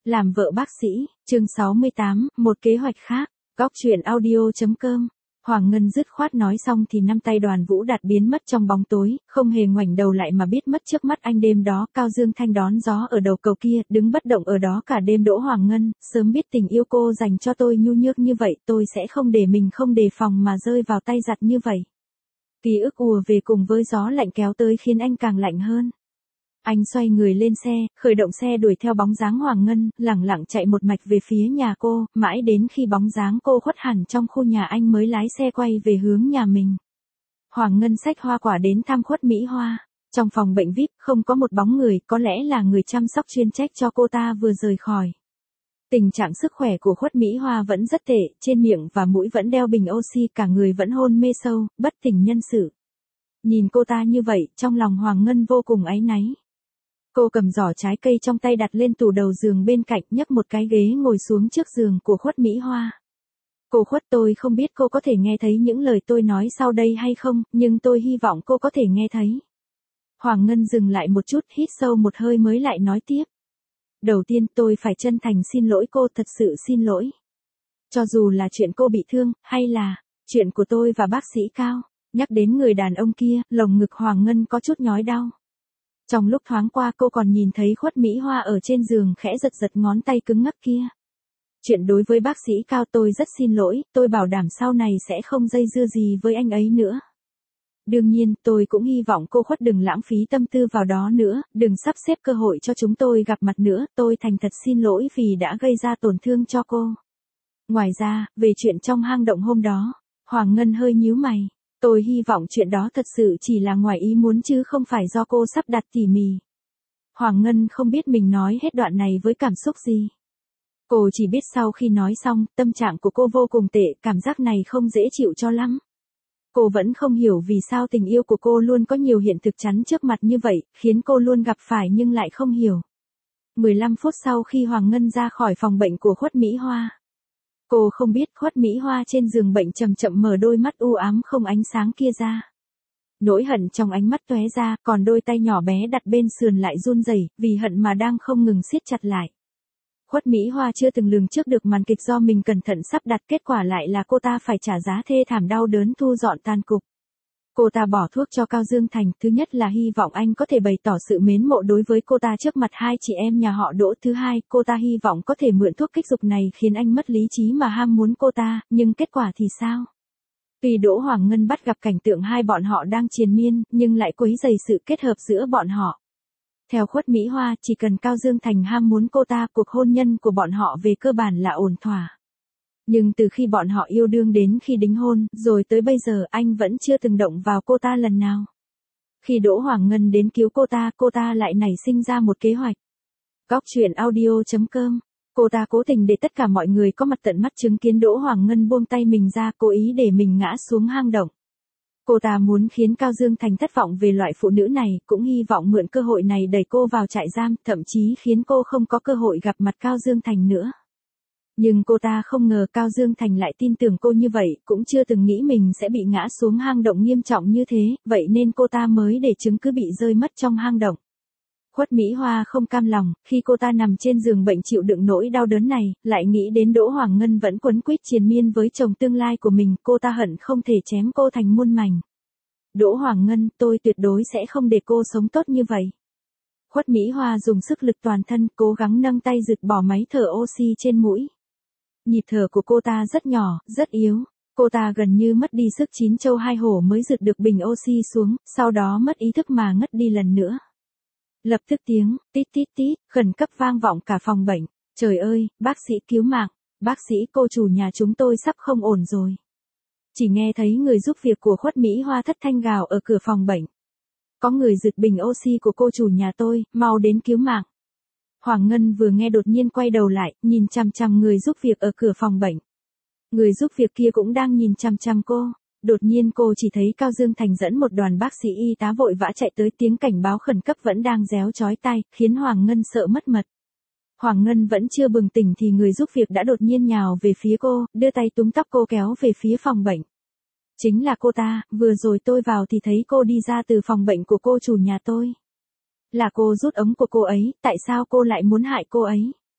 Làm vợ bác sĩ, chương 68, một kế hoạch khác, góc truyện audio.com. Hoàng Ngân dứt khoát nói xong thì năm tay Đoàn Vũ Đạt biến mất trong bóng tối, không hề ngoảnh đầu lại mà biết mất trước mắt anh. Đêm đó Cao Dương Thanh đón gió ở đầu cầu kia, đứng bất động ở đó cả đêm. Đỗ Hoàng Ngân, sớm biết tình yêu cô dành cho tôi nhu nhược như vậy, tôi sẽ không để mình không đề phòng mà rơi vào tay giặc như vậy. Ký ức ùa về cùng với gió lạnh kéo tới khiến anh càng lạnh hơn. Anh xoay người lên xe, khởi động xe đuổi theo bóng dáng Hoàng Ngân, lẳng lặng chạy một mạch về phía nhà cô, mãi đến khi bóng dáng cô khuất hẳn trong khu nhà anh mới lái xe quay về hướng nhà mình. Hoàng Ngân xách hoa quả đến thăm Khuất Mỹ Hoa. Trong phòng bệnh VIP không có một bóng người, có lẽ là người chăm sóc chuyên trách cho cô ta vừa rời khỏi. Tình trạng sức khỏe của Khuất Mỹ Hoa vẫn rất tệ, trên miệng và mũi vẫn đeo bình oxy, cả người vẫn hôn mê sâu, bất tỉnh nhân sự. Nhìn cô ta như vậy, trong lòng Hoàng Ngân vô cùng áy náy. Cô cầm giỏ trái cây trong tay đặt lên tủ đầu giường bên cạnh, nhấc một cái ghế ngồi xuống trước giường của Khuất Mỹ Hoa. Cô Khuất, tôi không biết cô có thể nghe thấy những lời tôi nói sau đây hay không, nhưng tôi hy vọng cô có thể nghe thấy. Hoàng Ngân dừng lại một chút, hít sâu một hơi mới lại nói tiếp. Đầu tiên tôi phải chân thành xin lỗi cô, thật sự xin lỗi. Cho dù là chuyện cô bị thương, hay là chuyện của tôi và bác sĩ Cao. Nhắc đến người đàn ông kia, lồng ngực Hoàng Ngân có chút nhói đau. Trong lúc thoáng qua cô còn nhìn thấy Khuất Mỹ Hoa ở trên giường khẽ giật giật ngón tay cứng ngắc kia. Chuyện đối với bác sĩ Cao, tôi rất xin lỗi, tôi bảo đảm sau này sẽ không dây dưa gì với anh ấy nữa. Đương nhiên, tôi cũng hy vọng cô Khuất đừng lãng phí tâm tư vào đó nữa, đừng sắp xếp cơ hội cho chúng tôi gặp mặt nữa, tôi thành thật xin lỗi vì đã gây ra tổn thương cho cô. Ngoài ra, về chuyện trong hang động hôm đó, Hoàng Ngân hơi nhíu mày. Tôi hy vọng chuyện đó thật sự chỉ là ngoài ý muốn chứ không phải do cô sắp đặt tỉ mỉ. Hoàng Ngân không biết mình nói hết đoạn này với cảm xúc gì. Cô chỉ biết sau khi nói xong, tâm trạng của cô vô cùng tệ, cảm giác này không dễ chịu cho lắm. Cô vẫn không hiểu vì sao tình yêu của cô luôn có nhiều hiện thực chắn trước mặt như vậy, khiến cô luôn gặp phải nhưng lại không hiểu. 15 phút sau khi Hoàng Ngân ra khỏi phòng bệnh của Khuất Mỹ Hoa. Cô không biết Khuất Mỹ Hoa trên giường bệnh chậm chậm mở đôi mắt u ám không ánh sáng kia ra. Nỗi hận trong ánh mắt tóe ra, còn đôi tay nhỏ bé đặt bên sườn lại run rẩy, vì hận mà đang không ngừng siết chặt lại. Khuất Mỹ Hoa chưa từng lường trước được màn kịch do mình cẩn thận sắp đặt, kết quả lại là cô ta phải trả giá thê thảm đau đớn thu dọn tàn cục. Cô ta bỏ thuốc cho Cao Dương Thành, thứ nhất là hy vọng anh có thể bày tỏ sự mến mộ đối với cô ta trước mặt hai chị em nhà họ Đỗ. Thứ hai, cô ta hy vọng có thể mượn thuốc kích dục này khiến anh mất lý trí mà ham muốn cô ta, nhưng kết quả thì sao? Tuy Đỗ Hoàng Ngân bắt gặp cảnh tượng hai bọn họ đang triền miên, nhưng lại quấy rầy sự kết hợp giữa bọn họ. Theo Khuất Mỹ Hoa, chỉ cần Cao Dương Thành ham muốn cô ta, cuộc hôn nhân của bọn họ về cơ bản là ổn thỏa. Nhưng từ khi bọn họ yêu đương đến khi đính hôn, rồi tới bây giờ anh vẫn chưa từng động vào cô ta lần nào. Khi Đỗ Hoàng Ngân đến cứu cô ta lại nảy sinh ra một kế hoạch. Góc truyện audio.com. Cô ta cố tình để tất cả mọi người có mặt tận mắt chứng kiến Đỗ Hoàng Ngân buông tay mình ra, cố ý để mình ngã xuống hang động. Cô ta muốn khiến Cao Dương Thành thất vọng về loại phụ nữ này, cũng hy vọng mượn cơ hội này đẩy cô vào trại giam, thậm chí khiến cô không có cơ hội gặp mặt Cao Dương Thành nữa. Nhưng cô ta không ngờ Cao Dương Thành lại tin tưởng cô như vậy, cũng chưa từng nghĩ mình sẽ bị ngã xuống hang động nghiêm trọng như thế, vậy nên cô ta mới để chứng cứ bị rơi mất trong hang động. Khuất Mỹ Hoa không cam lòng, khi cô ta nằm trên giường bệnh chịu đựng nỗi đau đớn này, lại nghĩ đến Đỗ Hoàng Ngân vẫn quấn quýt triền miên với chồng tương lai của mình, cô ta hận không thể chém cô thành muôn mảnh. Đỗ Hoàng Ngân, tôi tuyệt đối sẽ không để cô sống tốt như vậy. Khuất Mỹ Hoa dùng sức lực toàn thân, cố gắng nâng tay giật bỏ máy thở oxy trên mũi. Nhịp thở của cô ta rất nhỏ, rất yếu. Cô ta gần như mất đi sức chín châu hai hổ mới giật được bình oxy xuống, sau đó mất ý thức mà ngất đi lần nữa. Lập tức tiếng tít tít tít khẩn cấp vang vọng cả phòng bệnh. Trời ơi, bác sĩ cứu mạng, bác sĩ, cô chủ nhà chúng tôi sắp không ổn rồi. Chỉ nghe thấy người giúp việc của Khuất Mỹ Hoa thất thanh gào ở cửa phòng bệnh. Có người giật bình oxy của cô chủ nhà tôi, mau đến cứu mạng. Hoàng Ngân vừa nghe đột nhiên quay đầu lại, nhìn chằm chằm người giúp việc ở cửa phòng bệnh. Người giúp việc kia cũng đang nhìn chằm chằm cô. Đột nhiên cô chỉ thấy Cao Dương Thành dẫn một đoàn bác sĩ y tá vội vã chạy tới, tiếng cảnh báo khẩn cấp vẫn đang réo chói tai, khiến Hoàng Ngân sợ mất mật. Hoàng Ngân vẫn chưa bừng tỉnh thì người giúp việc đã đột nhiên nhào về phía cô, đưa tay túm tóc cô kéo về phía phòng bệnh. Chính là cô ta, vừa rồi tôi vào thì thấy cô đi ra từ phòng bệnh của cô chủ nhà tôi. Là cô rút ống của cô ấy, tại sao cô lại muốn hại cô ấy?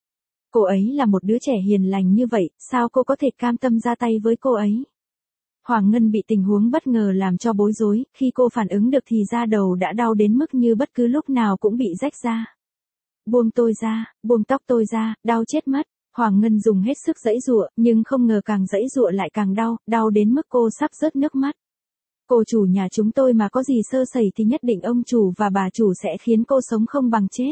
Cô ấy là một đứa trẻ hiền lành như vậy, sao cô có thể cam tâm ra tay với cô ấy? Hoàng Ngân bị tình huống bất ngờ làm cho bối rối, khi cô phản ứng được thì da đầu đã đau đến mức như bất cứ lúc nào cũng bị rách ra. Buông tôi ra, buông tóc tôi ra, đau chết mất. Hoàng Ngân dùng hết sức giãy giụa, nhưng không ngờ càng giãy giụa lại càng đau, đau đến mức cô sắp rớt nước mắt. Cô chủ nhà chúng tôi mà có gì sơ sẩy thì nhất định ông chủ và bà chủ sẽ khiến cô sống không bằng chết.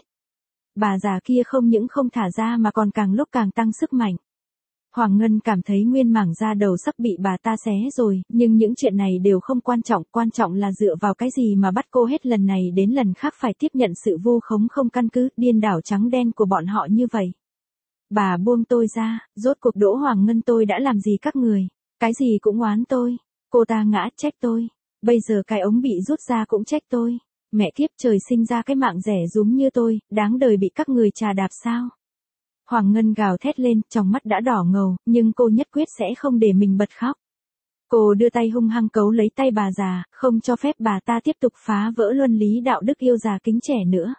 Bà già kia không những không thả ra mà còn càng lúc càng tăng sức mạnh. Hoàng Ngân cảm thấy nguyên mảng da đầu sắp bị bà ta xé rồi, nhưng những chuyện này đều không quan trọng là dựa vào cái gì mà bắt cô hết lần này đến lần khác phải tiếp nhận sự vu khống không căn cứ, điên đảo trắng đen của bọn họ như vậy. Bà buông tôi ra, rốt cuộc Đỗ Hoàng Ngân tôi đã làm gì các người? Cái gì cũng oán tôi. Cô ta ngã trách tôi. Bây giờ cái ống bị rút ra cũng trách tôi. Mẹ kiếp trời sinh ra cái mạng rẻ rúm như tôi, đáng đời bị các người chà đạp sao? Hoàng Ngân gào thét lên, trong mắt đã đỏ ngầu, nhưng cô nhất quyết sẽ không để mình bật khóc. Cô đưa tay hung hăng cấu lấy tay bà già, không cho phép bà ta tiếp tục phá vỡ luân lý đạo đức yêu già kính trẻ nữa.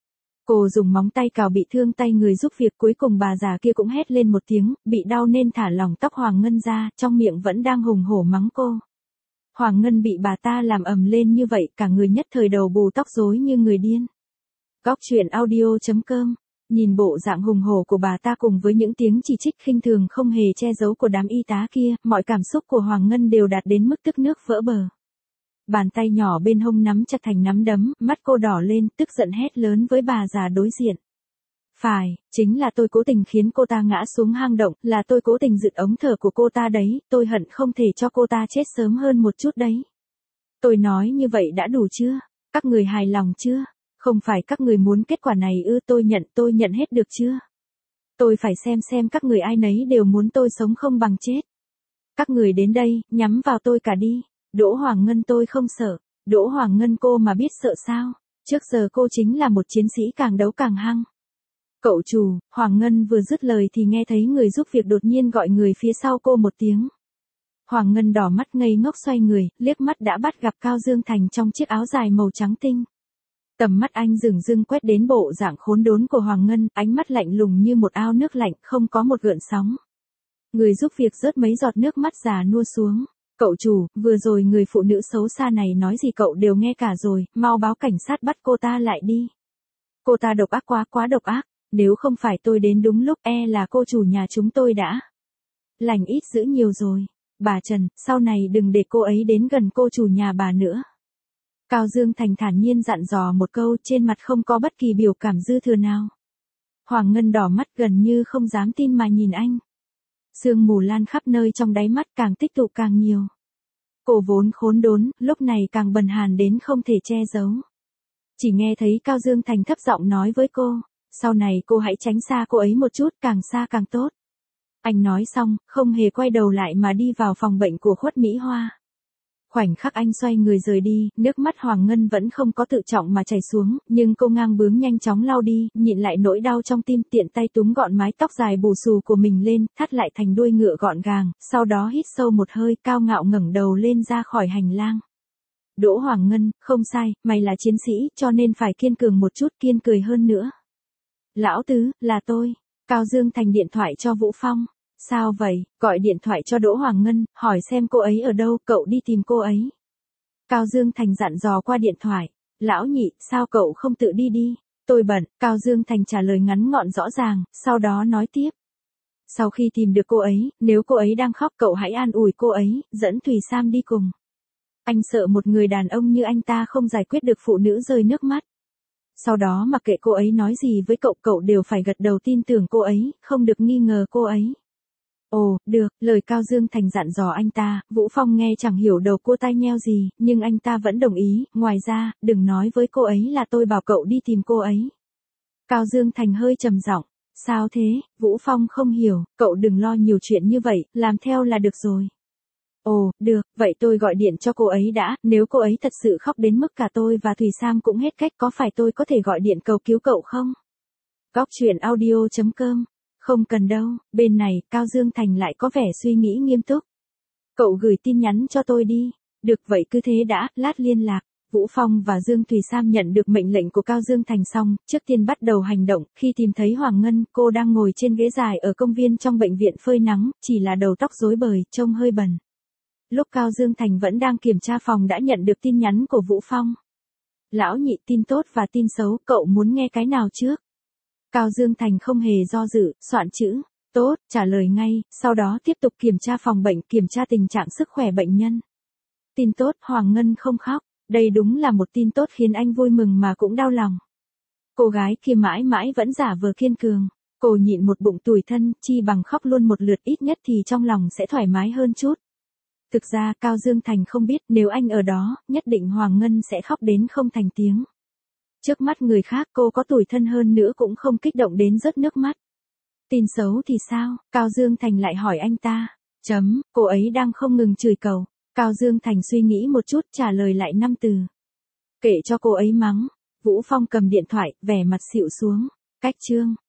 Cô dùng móng tay cào bị thương tay người giúp việc, cuối cùng bà già kia cũng hét lên một tiếng, bị đau nên thả lỏng tóc Hoàng Ngân ra, trong miệng vẫn đang hùng hổ mắng cô. Hoàng Ngân bị bà ta làm ầm lên như vậy, cả người nhất thời đầu bù tóc rối như người điên. Góc truyện audio.com. Nhìn bộ dạng hùng hổ của bà ta cùng với những tiếng chỉ trích khinh thường không hề che giấu của đám y tá kia, mọi cảm xúc của Hoàng Ngân đều đạt đến mức tức nước vỡ bờ. Bàn tay nhỏ bên hông nắm chặt thành nắm đấm, mắt cô đỏ lên, tức giận hét lớn với bà già đối diện. Phải, chính là tôi cố tình khiến cô ta ngã xuống hang động, là tôi cố tình giựt ống thở của cô ta đấy, tôi hận không thể cho cô ta chết sớm hơn một chút đấy. Tôi nói như vậy đã đủ chưa? Các người hài lòng chưa? Không phải các người muốn kết quả này ư? Tôi nhận hết được chưa? Tôi phải xem các người ai nấy đều muốn tôi sống không bằng chết. Các người đến đây, nhắm vào tôi cả đi. Đỗ Hoàng Ngân tôi không sợ. Đỗ Hoàng Ngân cô mà biết sợ sao? Trước giờ cô chính là một chiến sĩ càng đấu càng hăng. Cậu chủ, Hoàng Ngân vừa dứt lời thì nghe thấy người giúp việc đột nhiên gọi người phía sau cô một tiếng. Hoàng Ngân đỏ mắt ngây ngốc xoay người, liếc mắt đã bắt gặp Cao Dương Thành trong chiếc áo dài màu trắng tinh. Tầm mắt anh dửng dưng quét đến bộ dạng khốn đốn của Hoàng Ngân, ánh mắt lạnh lùng như một ao nước lạnh, không có một gợn sóng. Người giúp việc rớt mấy giọt nước mắt già nua xuống. Cậu chủ, vừa rồi người phụ nữ xấu xa này nói gì cậu đều nghe cả rồi, mau báo cảnh sát bắt cô ta lại đi. Cô ta độc ác quá độc ác, nếu không phải tôi đến đúng lúc là cô chủ nhà chúng tôi đã lành ít dữ nhiều rồi. Bà Trần, sau này đừng để cô ấy đến gần cô chủ nhà bà nữa. Cao Dương Thành thản nhiên dặn dò một câu, trên mặt không có bất kỳ biểu cảm dư thừa nào. Hoàng Ngân đỏ mắt gần như không dám tin mà nhìn anh. Sương mù lan khắp nơi trong đáy mắt, càng tích tụ càng nhiều. Cô vốn khốn đốn, lúc này càng bần hàn đến không thể che giấu. Chỉ nghe thấy Cao Dương Thành thấp giọng nói với cô, sau này cô hãy tránh xa cô ấy một chút, càng xa càng tốt. Anh nói xong, không hề quay đầu lại mà đi vào phòng bệnh của Khuất Mỹ Hoa. Khoảnh khắc anh xoay người rời đi, nước mắt Hoàng Ngân vẫn không có tự trọng mà chảy xuống, nhưng cô ngang bướng nhanh chóng lau đi, nhịn lại nỗi đau trong tim, tiện tay túm gọn mái tóc dài bù xù của mình lên, thắt lại thành đuôi ngựa gọn gàng, sau đó hít sâu một hơi, cao ngạo ngẩng đầu lên ra khỏi hành lang. Đỗ Hoàng Ngân, không sai, mày là chiến sĩ, cho nên phải kiên cường một chút, kiên cười hơn nữa. Lão Tứ, là tôi. Cao Dương Thành điện thoại cho Vũ Phong. Sao vậy? Gọi điện thoại cho Đỗ Hoàng Ngân, hỏi xem cô ấy ở đâu, cậu đi tìm cô ấy. Cao Dương Thành dặn dò qua điện thoại. Lão Nhị, sao cậu không tự đi đi? Tôi bận. Cao Dương Thành trả lời ngắn gọn rõ ràng, sau đó nói tiếp. Sau khi tìm được cô ấy, nếu cô ấy đang khóc cậu hãy an ủi cô ấy, dẫn Thùy Sam đi cùng. Anh sợ một người đàn ông như anh ta không giải quyết được phụ nữ rơi nước mắt. Sau đó mặc kệ cô ấy nói gì với cậu, cậu đều phải gật đầu tin tưởng cô ấy, không được nghi ngờ cô ấy. Ồ, được, lời Cao Dương Thành dặn dò anh ta, Vũ Phong nghe chẳng hiểu đầu cua tai nheo gì, nhưng anh ta vẫn đồng ý, ngoài ra, đừng nói với cô ấy là tôi bảo cậu đi tìm cô ấy. Cao Dương Thành hơi trầm giọng, sao thế? Vũ Phong không hiểu, cậu đừng lo nhiều chuyện như vậy, làm theo là được rồi. Ồ, được, vậy tôi gọi điện cho cô ấy đã, nếu cô ấy thật sự khóc đến mức cả tôi và Thùy Sam cũng hết cách, có phải tôi có thể gọi điện cầu cứu cậu không? Góc truyện audio.com. Không cần đâu, bên này, Cao Dương Thành lại có vẻ suy nghĩ nghiêm túc. Cậu gửi tin nhắn cho tôi đi. Được vậy cứ thế đã, lát liên lạc. Vũ Phong và Dương Thùy Sam nhận được mệnh lệnh của Cao Dương Thành xong, trước tiên bắt đầu hành động, khi tìm thấy Hoàng Ngân, cô đang ngồi trên ghế dài ở công viên trong bệnh viện phơi nắng, chỉ là đầu tóc rối bời, trông hơi bẩn. Lúc Cao Dương Thành vẫn đang kiểm tra phòng đã nhận được tin nhắn của Vũ Phong. Lão nhị, tin tốt và tin xấu, cậu muốn nghe cái nào trước? Cao Dương Thành không hề do dự, soạn chữ tốt, trả lời ngay, sau đó tiếp tục kiểm tra phòng bệnh, kiểm tra tình trạng sức khỏe bệnh nhân. Tin tốt, Hoàng Ngân không khóc. Đây đúng là một tin tốt khiến anh vui mừng mà cũng đau lòng. Cô gái kia mãi mãi vẫn giả vờ kiên cường. Cô nhịn một bụng tủi thân, chi bằng khóc luôn một lượt, ít nhất thì trong lòng sẽ thoải mái hơn chút. Thực ra Cao Dương Thành không biết nếu anh ở đó, nhất định Hoàng Ngân sẽ khóc đến không thành tiếng. Trước mắt người khác cô có tủi thân hơn nữa cũng không kích động đến rớt nước mắt. Tin xấu thì sao? Cao Dương Thành lại hỏi anh ta. Cô ấy đang không ngừng chửi cậu. Cao Dương Thành suy nghĩ một chút trả lời lại 5 từ. Kệ cho cô ấy mắng. Vũ Phong cầm điện thoại, vẻ mặt xịu xuống. Cách chương.